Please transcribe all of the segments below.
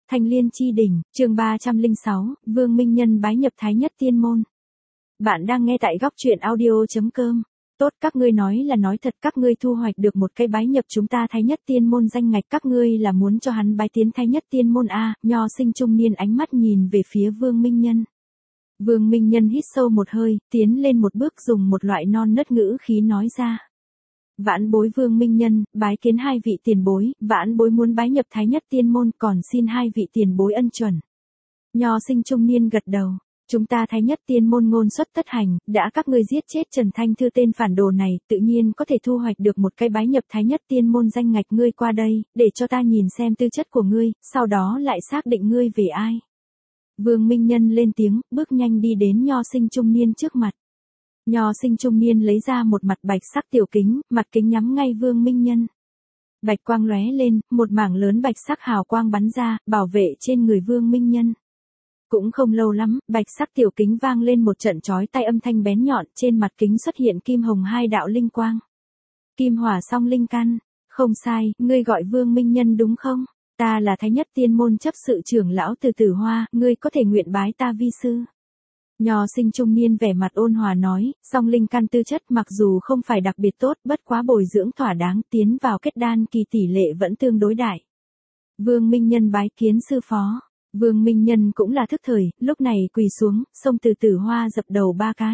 Thanh Liên chi đỉnh, chương 306, Vương Minh Nhân bái nhập Thái Nhất Tiên môn. Bạn đang nghe tại góc truyện audio.com. Tốt, các ngươi nói là nói thật, các ngươi thu hoạch được một cái bái nhập chúng ta Thái Nhất Tiên môn danh ngạch, các ngươi là muốn cho hắn bái tiến Thái Nhất Tiên môn a? Nho sinh trung niên ánh mắt nhìn về phía Vương Minh Nhân. Vương Minh Nhân hít sâu một hơi, tiến lên một bước dùng một loại non nớt ngữ khí nói ra. Vãn bối Vương Minh Nhân, bái kiến hai vị tiền bối, vãn bối muốn bái nhập Thái Nhất Tiên môn, còn xin hai vị tiền bối ân chuẩn. Nho sinh trung niên gật đầu, chúng ta Thái Nhất Tiên môn ngôn xuất tất hành, đã các ngươi giết chết Trần Thanh Thư tên phản đồ này, tự nhiên có thể thu hoạch được một cái bái nhập Thái Nhất Tiên môn danh ngạch, ngươi qua đây, để cho ta nhìn xem tư chất của ngươi, sau đó lại xác định ngươi về ai. Vương Minh Nhân lên tiếng, bước nhanh đi đến nho sinh trung niên trước mặt. Nho sinh trung niên lấy ra một mặt bạch sắc tiểu kính, mặt kính nhắm ngay Vương Minh Nhân. Bạch quang lóe lên, một mảng lớn bạch sắc hào quang bắn ra, bảo vệ trên người Vương Minh Nhân. Cũng không lâu lắm, bạch sắc tiểu kính vang lên một trận chói tai âm thanh bén nhọn, trên mặt kính xuất hiện kim hồng hai đạo linh quang. Kim hỏa song linh căn, không sai, ngươi gọi Vương Minh Nhân đúng không? Ta là Thái Nhất Tiên môn chấp sự trưởng lão Từ Tử Hoa, ngươi có thể nguyện bái ta vi sư. Nho sinh trung niên vẻ mặt ôn hòa nói, song linh căn tư chất mặc dù không phải đặc biệt tốt, bất quá bồi dưỡng thỏa đáng, tiến vào kết đan kỳ tỷ lệ vẫn tương đối đại. Vương Minh Nhân bái kiến sư phó. Vương Minh Nhân cũng là thức thời, lúc này quỳ xuống, xông Từ Tử Hoa dập đầu ba cái.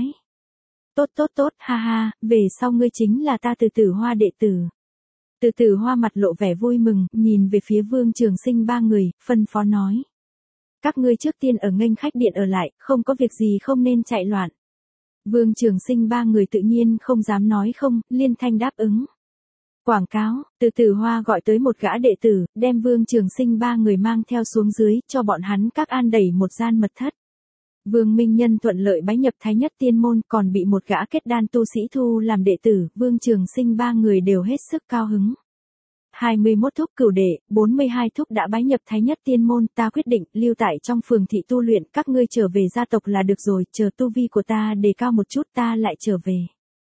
Tốt, ha ha, về sau ngươi chính là ta Từ Tử Hoa đệ tử. Từ Tử Hoa mặt lộ vẻ vui mừng, nhìn về phía Vương Trường Sinh ba người, phân phó nói. Các ngươi trước tiên ở nghênh khách điện ở lại, không có việc gì không nên chạy loạn. Vương Trường Sinh ba người tự nhiên không dám nói không, liên thanh đáp ứng. Quảng cáo, Từ Tử Hoa gọi tới một gã đệ tử, đem Vương Trường Sinh ba người mang theo xuống dưới, cho bọn hắn các an đẩy một gian mật thất. Vương Minh Nhân thuận lợi bái nhập Thái Nhất Tiên môn, còn bị một gã kết đan tu sĩ thu làm đệ tử, Vương Trường Sinh ba người đều hết sức cao hứng. 21 thúc cửu đệ, 42 thúc đã bái nhập Thái Nhất Tiên môn, ta quyết định lưu tại trong phường thị tu luyện, các ngươi trở về gia tộc là được rồi, chờ tu vi của ta đề cao một chút ta lại trở về.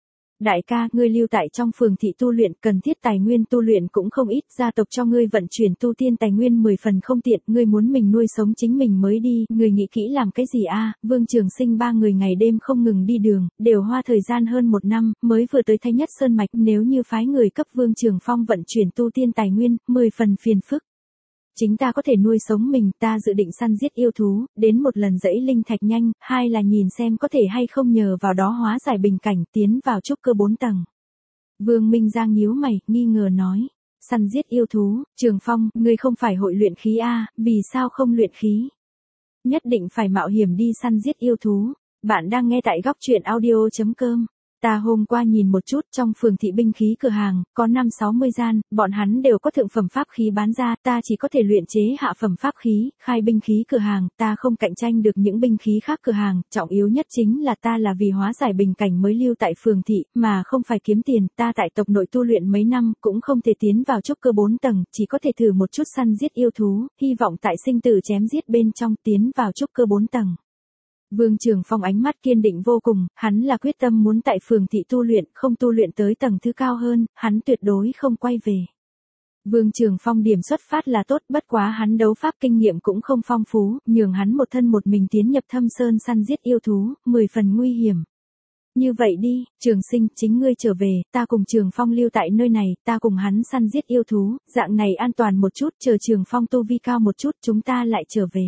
Đại ca, ngươi lưu tại trong phường thị tu luyện, cần thiết tài nguyên tu luyện cũng không ít, gia tộc cho ngươi vận chuyển tu tiên tài nguyên 10 phần không tiện, ngươi muốn mình nuôi sống chính mình mới đi, ngươi nghĩ kỹ làm cái gì a? Vương Trường Sinh ba người ngày đêm không ngừng đi đường, đều hoa thời gian hơn 1 năm, mới vừa tới Thái Nhất Sơn Mạch, nếu như phái người cấp Vương Trường Phong vận chuyển tu tiên tài nguyên, 10 phần phiền phức. Chính ta có thể nuôi sống mình, ta dự định săn giết yêu thú, đến một lần dẫy linh thạch nhanh, hai là nhìn xem có thể hay không nhờ vào đó hóa giải bình cảnh, tiến vào trúc cơ 4 tầng. Vương Minh Giang nhíu mày, nghi ngờ nói, săn giết yêu thú, Trường Phong, ngươi không phải hội luyện khí a, vì sao không luyện khí? Nhất định phải mạo hiểm đi săn giết yêu thú. Bạn đang nghe tại góc truyện audio.com. Ta hôm qua nhìn một chút, trong phường thị binh khí cửa hàng, có 5-60 gian, bọn hắn đều có thượng phẩm pháp khí bán ra, ta chỉ có thể luyện chế hạ phẩm pháp khí, khai binh khí cửa hàng, ta không cạnh tranh được những binh khí khác cửa hàng, trọng yếu nhất chính là ta là vì hóa giải bình cảnh mới lưu tại phường thị, mà không phải kiếm tiền, ta tại tộc nội tu luyện mấy năm, cũng không thể tiến vào trúc cơ 4 tầng, chỉ có thể thử một chút săn giết yêu thú, hy vọng tại sinh tử chém giết bên trong tiến vào trúc cơ 4 tầng. Vương Trường Phong ánh mắt kiên định vô cùng, hắn là quyết tâm muốn tại phường thị tu luyện, không tu luyện tới tầng thứ cao hơn, hắn tuyệt đối không quay về. Vương Trường Phong điểm xuất phát là tốt, bất quá hắn đấu pháp kinh nghiệm cũng không phong phú, nhường hắn một thân một mình tiến nhập thâm sơn săn giết yêu thú, 10 phần nguy hiểm. Như vậy đi, Trường Sinh, chính ngươi trở về, ta cùng Trường Phong lưu tại nơi này, ta cùng hắn săn giết yêu thú, dạng này an toàn một chút, chờ Trường Phong tu vi cao một chút, chúng ta lại trở về.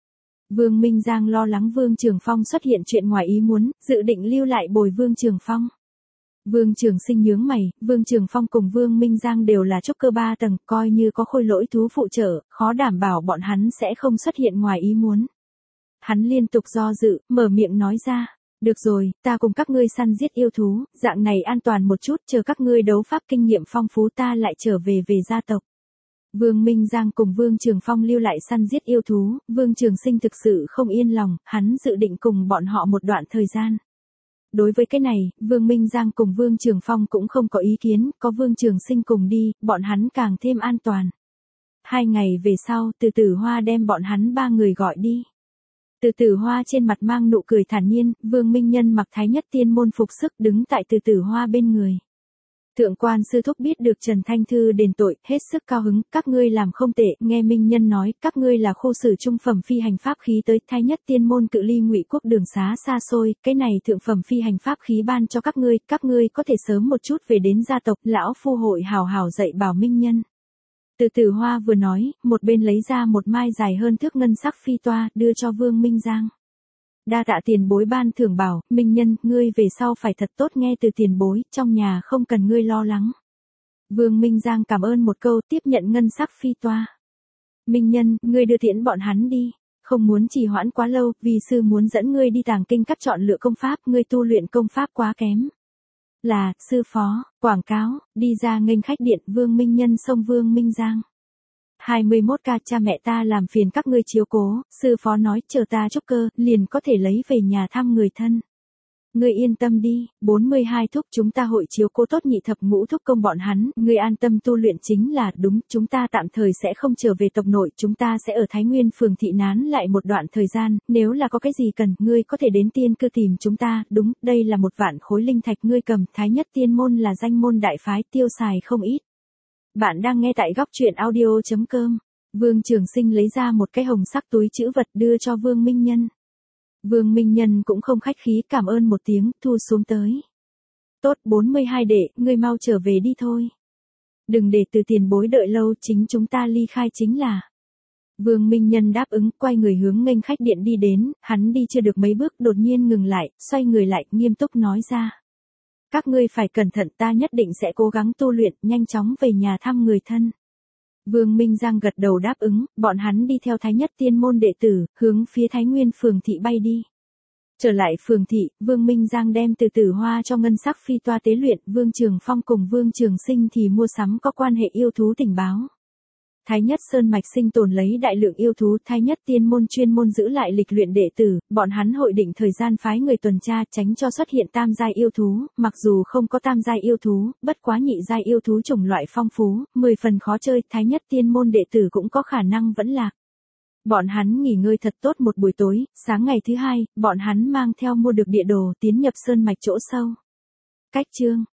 Vương Minh Giang lo lắng Vương Trường Phong xuất hiện chuyện ngoài ý muốn, dự định lưu lại bồi Vương Trường Phong. Vương Trường Sinh nhướng mày, Vương Trường Phong cùng Vương Minh Giang đều là trúc cơ 3 tầng, coi như có khôi lỗi thú phụ trợ, khó đảm bảo bọn hắn sẽ không xuất hiện ngoài ý muốn. Hắn liên tục do dự, mở miệng nói ra, được rồi, ta cùng các ngươi săn giết yêu thú, dạng này an toàn một chút, chờ các ngươi đấu pháp kinh nghiệm phong phú ta lại trở về gia tộc. Vương Minh Giang cùng Vương Trường Phong lưu lại săn giết yêu thú, Vương Trường Sinh thực sự không yên lòng, hắn dự định cùng bọn họ một đoạn thời gian. Đối với cái này, Vương Minh Giang cùng Vương Trường Phong cũng không có ý kiến, có Vương Trường Sinh cùng đi, bọn hắn càng thêm an toàn. 2 ngày về sau, Từ Tử Hoa đem bọn hắn 3 người gọi đi. Từ Tử Hoa trên mặt mang nụ cười thản nhiên, Vương Minh Nhân mặc Thái Nhất Tiên môn phục sức đứng tại Từ Tử Hoa bên người. Thượng quan sư thúc biết được Trần Thanh Thư đền tội, hết sức cao hứng, các ngươi làm không tệ, nghe minh nhân nói, các ngươi là khu sử trung phẩm phi hành pháp khí tới, thái nhất tiên môn cự ly Ngụy quốc đường xá xa xôi, cái này thượng phẩm phi hành pháp khí ban cho các ngươi có thể sớm một chút về đến gia tộc, lão phu hội hào hào dạy bảo minh nhân. Từ Tử Hoa vừa nói, một bên lấy ra một mai dài hơn thước ngân sắc phi toa, đưa cho Vương Minh Giang. Đa tạ tiền bối ban thưởng bảo, minh nhân, ngươi về sau phải thật tốt nghe từ tiền bối, trong nhà không cần ngươi lo lắng. Vương Minh Giang cảm ơn một câu, tiếp nhận ngân sắc phi toa. Minh nhân, ngươi đưa tiễn bọn hắn đi, không muốn trì hoãn quá lâu, vì sư muốn dẫn ngươi đi tàng kinh các chọn lựa công pháp, ngươi tu luyện công pháp quá kém. Là, sư phó, quảng cáo, đi ra nghênh khách điện, Vương Minh nhân xông Vương Minh Giang. 21K cha mẹ ta làm phiền các ngươi chiếu cố, sư phó nói chờ ta trúc cơ, liền có thể lấy về nhà thăm người thân. Ngươi yên tâm đi, 42 thúc chúng ta hội chiếu cố tốt nhị thập ngũ thúc công bọn hắn, ngươi an tâm tu luyện chính là đúng, chúng ta tạm thời sẽ không trở về tộc nội, chúng ta sẽ ở Thái Nguyên phường thị nán lại một đoạn thời gian, nếu là có cái gì cần, ngươi có thể đến tiên cư tìm chúng ta, đúng, đây là 1 vạn khối linh thạch ngươi cầm, Thái nhất tiên môn là danh môn đại phái tiêu xài không ít. Bạn đang nghe tại góc truyện audio.com. Vương Trường Sinh lấy ra một cái hồng sắc túi trữ vật đưa cho Vương Minh Nhân. Vương Minh Nhân cũng không khách khí cảm ơn một tiếng, thu xuống tới. Tốt 42 đệ, ngươi mau trở về đi thôi. Đừng để từ tiền bối đợi lâu, chính chúng ta ly khai chính là. Vương Minh Nhân đáp ứng, quay người hướng nghênh khách điện đi đến, hắn đi chưa được mấy bước đột nhiên ngừng lại, xoay người lại, nghiêm túc nói ra. Các ngươi phải cẩn thận, ta nhất định sẽ cố gắng tu luyện, nhanh chóng về nhà thăm người thân. Vương Minh Giang gật đầu đáp ứng, bọn hắn đi theo Thái nhất tiên môn đệ tử, hướng phía Thái Nguyên phường thị bay đi. Trở lại phường thị, Vương Minh Giang đem từ Tử Hoa cho ngân sắc phi toa tế luyện, Vương Trường Phong cùng Vương Trường Sinh thì mua sắm có quan hệ yêu thú tình báo. Thái nhất sơn mạch sinh tồn lấy đại lượng yêu thú, Thái nhất tiên môn chuyên môn giữ lại lịch luyện đệ tử, bọn hắn hội định thời gian phái người tuần tra tránh cho xuất hiện tam giai yêu thú, mặc dù không có tam giai yêu thú, bất quá nhị giai yêu thú chủng loại phong phú, 10 phần khó chơi, Thái nhất tiên môn đệ tử cũng có khả năng vẫn lạc. Bọn hắn nghỉ ngơi thật tốt một buổi tối, sáng ngày thứ hai, bọn hắn mang theo mua được địa đồ tiến nhập sơn mạch chỗ sâu. Cách chương